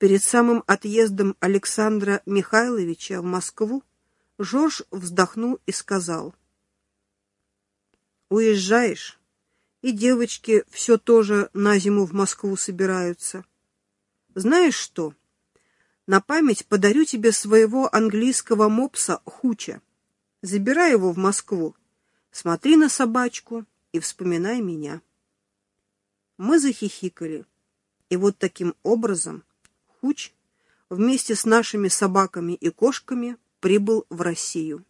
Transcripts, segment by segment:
Перед самым отъездом Александра Михайловича в Москву Жорж вздохнул и сказал: «Уезжаешь, и девочки все тоже на зиму в Москву собираются. Знаешь что? На память подарю тебе своего английского мопса Хуча. Забирай его в Москву, смотри на собачку и вспоминай меня». Мы захихикали, и вот таким образом Хуч вместе с нашими собаками и кошками прибыл в Россию.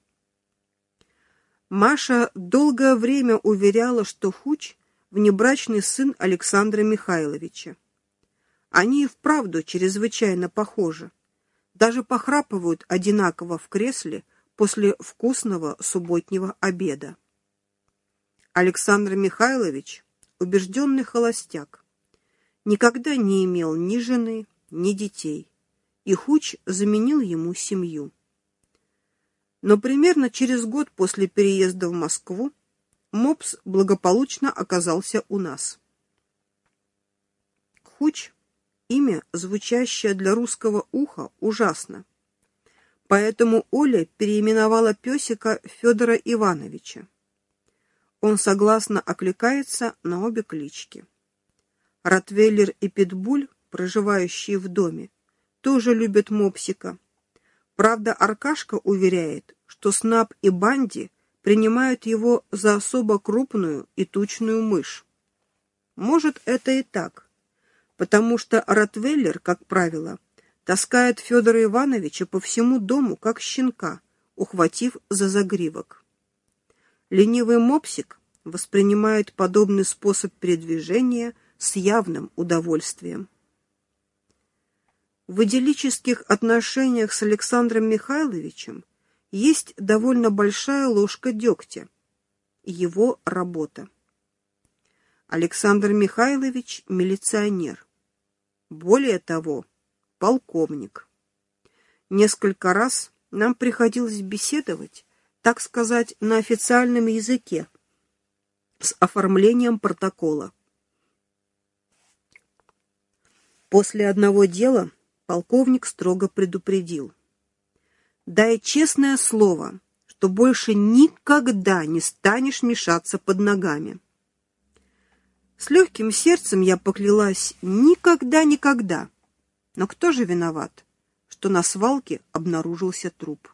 Маша долгое время уверяла, что Хуч – внебрачный сын Александра Михайловича. Они и вправду чрезвычайно похожи, даже похрапывают одинаково в кресле после вкусного субботнего обеда. Александр Михайлович – убежденный холостяк, никогда не имел ни жены, ни детей, и Хуч заменил ему семью. Но примерно через год после переезда в Москву мопс благополучно оказался у нас. Хуч – имя, звучащее для русского уха, ужасно. Поэтому Оля переименовала песика Федора Ивановича. Он согласно окликается на обе клички. Ротвейлер и Питбуль, проживающие в доме, тоже любят мопсика. Правда, Аркашка уверяет, что Снап и Банди принимают его за особо крупную и тучную мышь. Может, это и так, потому что Ротвейлер, как правило, таскает Федора Ивановича по всему дому, как щенка, ухватив за загривок. Ленивый мопсик воспринимает подобный способ передвижения с явным удовольствием. В идиллических отношениях с Александром Михайловичем есть довольно большая ложка дегтя. Его работа. Александр Михайлович – милиционер. Более того, полковник. Несколько раз нам приходилось беседовать, так сказать, на официальном языке, с оформлением протокола. После одного дела полковник строго предупредил: «Дай честное слово, что больше никогда не станешь мешаться под ногами». С легким сердцем я поклялась: никогда. Но кто же виноват, что на свалке обнаружился труп?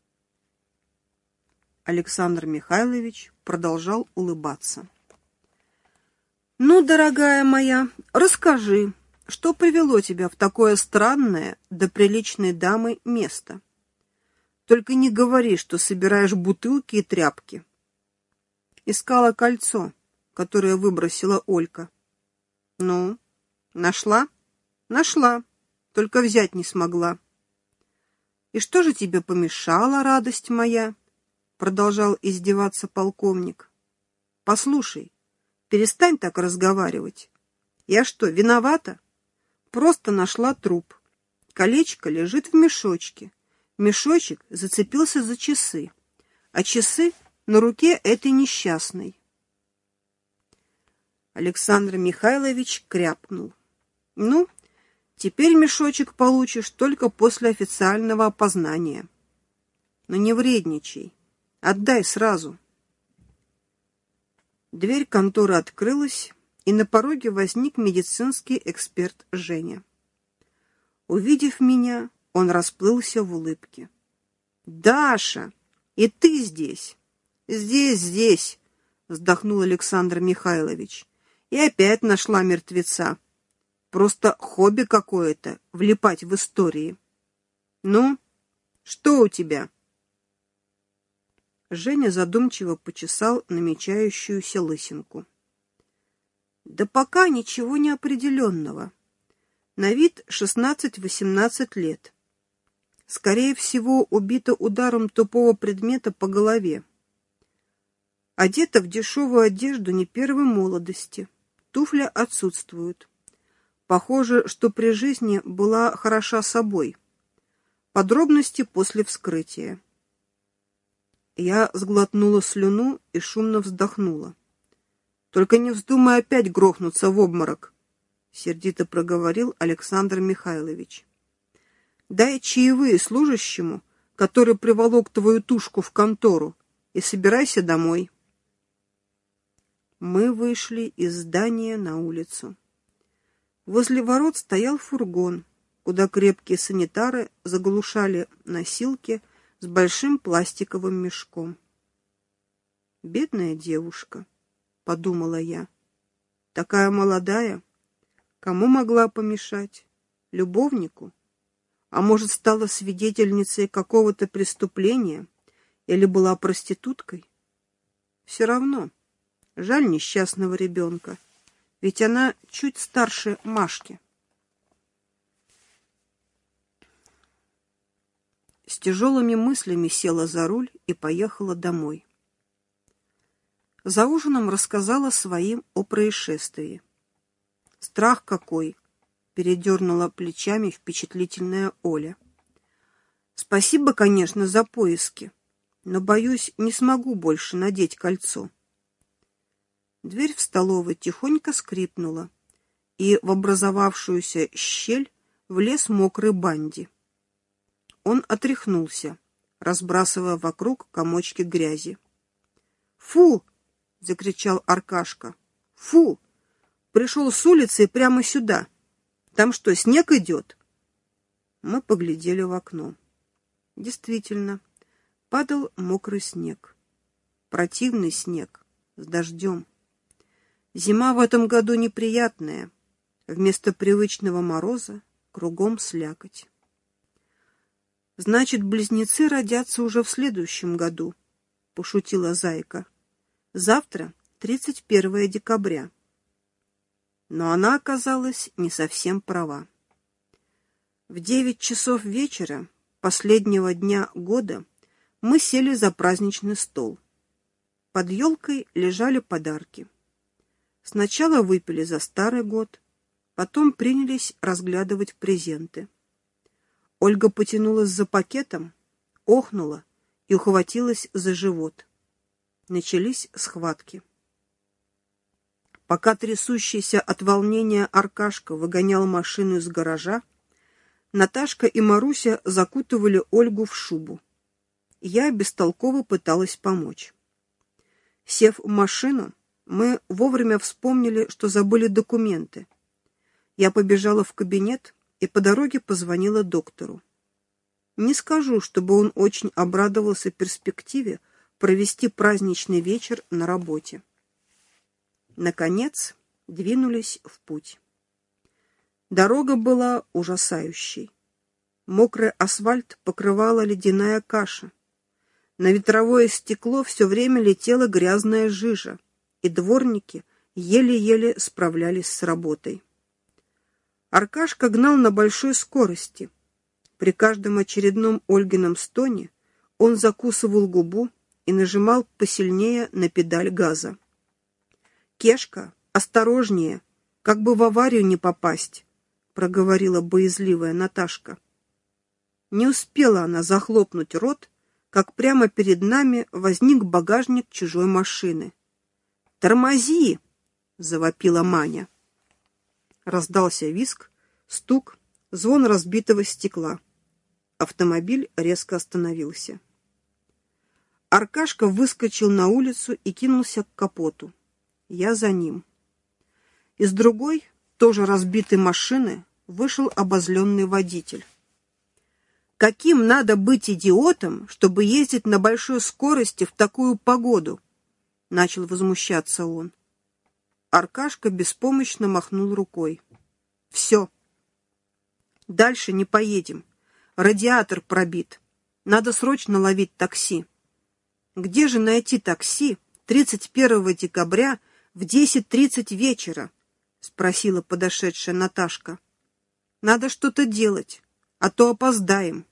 Александр Михайлович продолжал улыбаться. «Ну, дорогая моя, расскажи, что привело тебя в такое странное для приличной дамы место? Только не говори, что собираешь бутылки и тряпки». Искала кольцо, которое выбросила Олька. «Ну, нашла?» «Нашла, только взять не смогла». «И что же тебе помешало, радость моя?» Продолжал издеваться полковник. «Послушай, перестань так разговаривать. Я что, виновата? Просто нашла труп. Колечко лежит в мешочке. Мешочек зацепился за часы, а часы на руке этой несчастной». Александр Михайлович кряпнул. «Ну, теперь мешочек получишь только после официального опознания. Но не вредничай. Отдай сразу». Дверь конторы открылась, и на пороге возник медицинский эксперт Женя. Увидев меня, он расплылся в улыбке. «Даша, и ты здесь?» «Здесь», — вздохнул Александр Михайлович. «И опять нашла мертвеца. Просто хобби какое-то — влипать в истории. Ну, что у тебя?» Женя задумчиво почесал намечающуюся лысинку. «Да пока ничего не определенного. На вид 16-18 лет. Скорее всего, убита ударом тупого предмета по голове. Одета в дешевую одежду не первой молодости. Туфли отсутствуют. Похоже, что при жизни была хороша собой. Подробности после вскрытия». Я сглотнула слюну и шумно вздохнула. «Только не вздумай опять грохнуться в обморок», — сердито проговорил Александр Михайлович. Дай чаевые служащему, который приволок твою тушку в контору, и собирайся домой. Мы вышли из здания на улицу. Возле ворот стоял фургон, куда крепкие санитары заглушали носилки с большим пластиковым мешком. «Бедная девушка», — подумала я, — «такая молодая, кому могла помешать? Любовнику? А может, стала свидетельницей какого-то преступления или была проституткой? Все равно, жаль несчастного ребенка, ведь она чуть старше Машки». С тяжелыми мыслями села за руль и поехала домой. За ужином рассказала своим о происшествии. «Страх какой!» — передернула плечами впечатлительная Оля. «Спасибо, конечно, за поиски, но, боюсь, не смогу больше надеть кольцо». Дверь в столовой тихонько скрипнула, и в образовавшуюся щель влез мокрый Банди. Он отряхнулся, разбрасывая вокруг комочки грязи. «Фу!» — закричал Аркашка. «Фу! Пришел с улицы прямо сюда. Там что, снег идет?» Мы поглядели в окно. Действительно, падал мокрый снег. Противный снег, с дождем. Зима в этом году неприятная. Вместо привычного мороза кругом слякоть. «Значит, близнецы родятся уже в следующем году», — пошутила Зайка. «Завтра 31 декабря». Но она оказалась не совсем права. В 9 часов вечера последнего дня года мы сели за праздничный стол. Под елкой лежали подарки. Сначала выпили за Старый год, потом принялись разглядывать презенты. Ольга потянулась за пакетом, охнула и ухватилась за живот. Начались схватки. Пока трясущийся от волнения Аркашка выгонял машину из гаража, Наташка и Маруся закутывали Ольгу в шубу. Я бестолково пыталась помочь. Сев в машину, мы вовремя вспомнили, что забыли документы. Я побежала в кабинет и по дороге позвонила доктору. Не скажу, чтобы он очень обрадовался перспективе провести праздничный вечер на работе. Наконец, двинулись в путь. Дорога была ужасающей. Мокрый асфальт покрывала ледяная каша. На ветровое стекло все время летела грязная жижа, и дворники еле-еле справлялись с работой. Аркашка гнал на большой скорости. При каждом очередном Ольгином стоне он закусывал губу и нажимал посильнее на педаль газа. «Кешка, осторожнее, как бы в аварию не попасть», — проговорила боязливая Наташка. Не успела она захлопнуть рот, как прямо перед нами возник багажник чужой машины. «Тормози!» — завопила Маня. Раздался визг, стук, звон разбитого стекла. Автомобиль резко остановился. Аркашка выскочил на улицу и кинулся к капоту. Я за ним. Из другой, тоже разбитой машины, вышел обозленный водитель. «Каким надо быть идиотом, чтобы ездить на большой скорости в такую погоду?» — начал возмущаться он. Аркашка беспомощно махнул рукой. «Все. Дальше не поедем. Радиатор пробит. Надо срочно ловить такси». «Где же найти такси 31 декабря в 10:30 вечера?» — спросила подошедшая Наташка. «Надо что-то делать, а то опоздаем».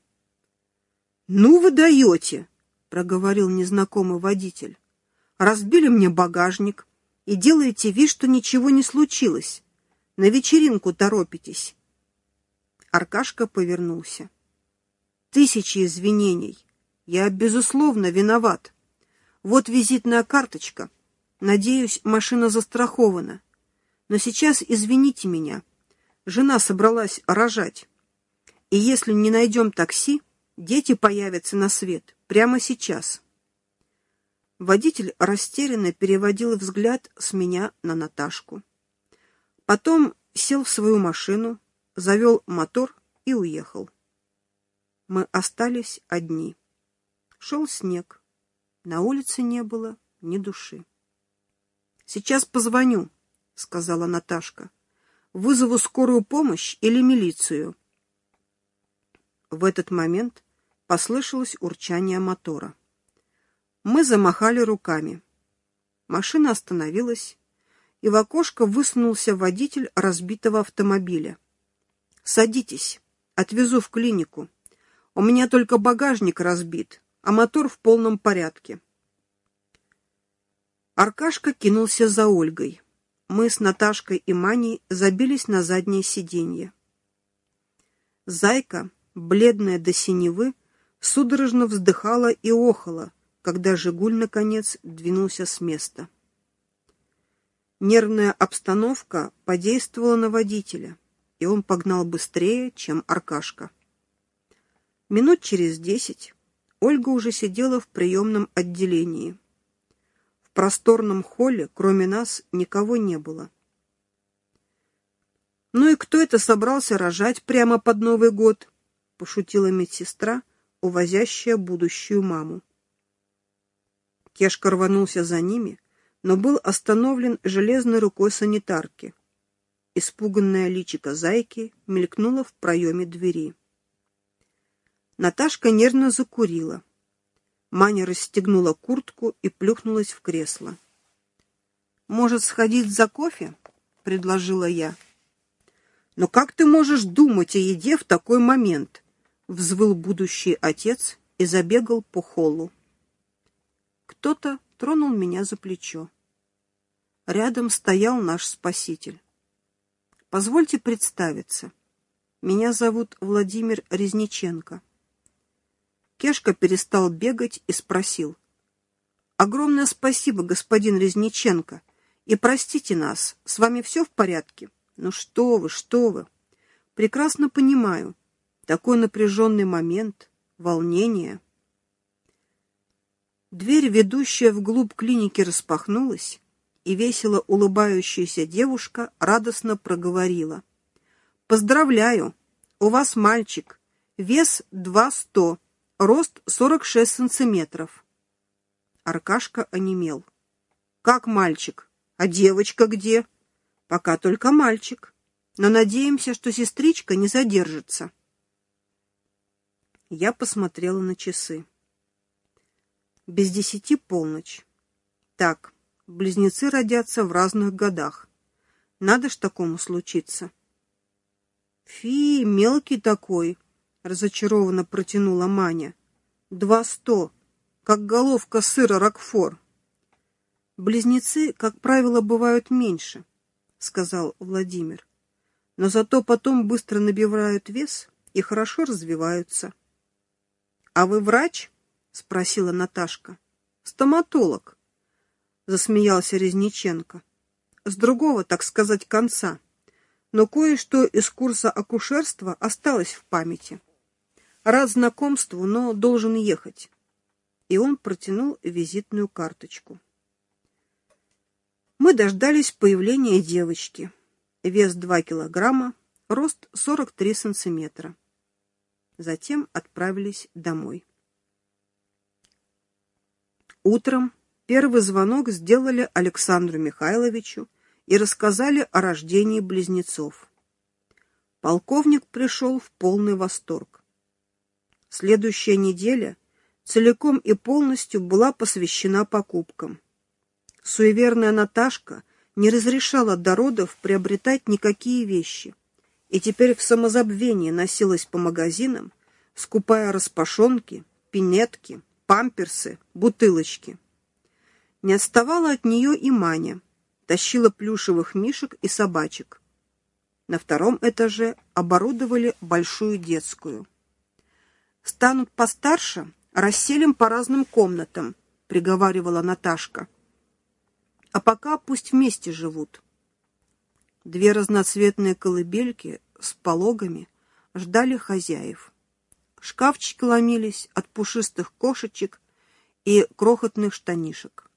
«Ну вы даете!» — проговорил незнакомый водитель. «Разбили мне багажник и делаете вид, что ничего не случилось. На вечеринку торопитесь». Аркашка повернулся. «Тысячи извинений. Я, безусловно, виноват. Вот визитная карточка. Надеюсь, машина застрахована. Но сейчас извините меня. Жена собралась рожать. И если не найдем такси, дети появятся на свет прямо сейчас. Водитель растерянно переводил взгляд с меня на Наташку. Потом сел в свою машину, завел мотор и уехал. Мы остались одни. Шел снег. На улице не было ни души. «Сейчас позвоню», — сказала Наташка. «Вызову скорую помощь или милицию». В этот момент послышалось урчание мотора. Мы замахали руками. Машина остановилась, и в окошко высунулся водитель разбитого автомобиля. «Садитесь, отвезу в клинику. У меня только багажник разбит, а мотор в полном порядке». Аркашка кинулся за Ольгой. Мы с Наташкой и Маней забились на заднее сиденье. Зайка, бледная до синевы, судорожно вздыхала и охала, когда «Жигуль» наконец двинулся с места. Нервная обстановка подействовала на водителя, и он погнал быстрее, чем Аркашка. Минут через 10 Ольга уже сидела в приемном отделении. В просторном холле, кроме нас, никого не было. «Ну и кто это собрался рожать прямо под Новый год?» — пошутила медсестра, увозящая будущую маму. Кешка рванулся за ними, но был остановлен железной рукой санитарки. Испуганное личико зайки мелькнуло в проеме двери. Наташка нервно закурила. Маня расстегнула куртку и плюхнулась в кресло. «Может, сходить за кофе?» — предложила я. «Но как ты можешь думать о еде в такой момент?» — взвыл будущий отец и забегал по холлу. Кто-то тронул меня за плечо. Рядом стоял наш спаситель. «Позвольте представиться. Меня зовут Владимир Резниченко». Кешка перестал бегать и спросил: «Огромное спасибо, господин Резниченко, и простите нас, с вами все в порядке?» «Ну что вы, что вы! Прекрасно понимаю. Такой напряженный момент, волнение». Дверь, ведущая вглубь клиники, распахнулась, и весело улыбающаяся девушка радостно проговорила: «Поздравляю! У вас мальчик. Вес 200, рост 46 сантиметров». Аркашка онемел. «Как мальчик? А девочка где?» «Пока только мальчик, но надеемся, что сестричка не задержится». Я посмотрела на часы. 9:50 полночь. Так, близнецы родятся в разных годах. Надо ж такому случиться. «Фи, мелкий такой», — разочарованно протянула Маня. 200, как головка сыра Рокфор. «Близнецы, как правило, бывают меньше», — сказал Владимир. «Но зато потом быстро набирают вес и хорошо развиваются». «А вы врач?» — спросила Наташка. «Стоматолог», — засмеялся Резниченко. «С другого, так сказать, конца. Но кое-что из курса акушерства осталось в памяти. Рад знакомству, но должен ехать». И он протянул визитную карточку. Мы дождались появления девочки. Вес 2 килограмма, рост 43 сантиметра. Затем отправились домой. Утром первый звонок сделали Александру Михайловичу и рассказали о рождении близнецов. Полковник пришел в полный восторг. Следующая неделя целиком и полностью была посвящена покупкам. Суеверная Наташка не разрешала до родов приобретать никакие вещи, и теперь в самозабвении носилась по магазинам, скупая распашонки, пинетки, памперсы, бутылочки. Не отставала от нее и Маня, тащила плюшевых мишек и собачек. На втором этаже оборудовали большую детскую. «Станут постарше, расселим по разным комнатам», — приговаривала Наташка. «А пока пусть вместе живут». 2 разноцветные колыбельки с пологами ждали хозяев. Шкафчики ломились от пушистых кошечек и крохотных штанишек.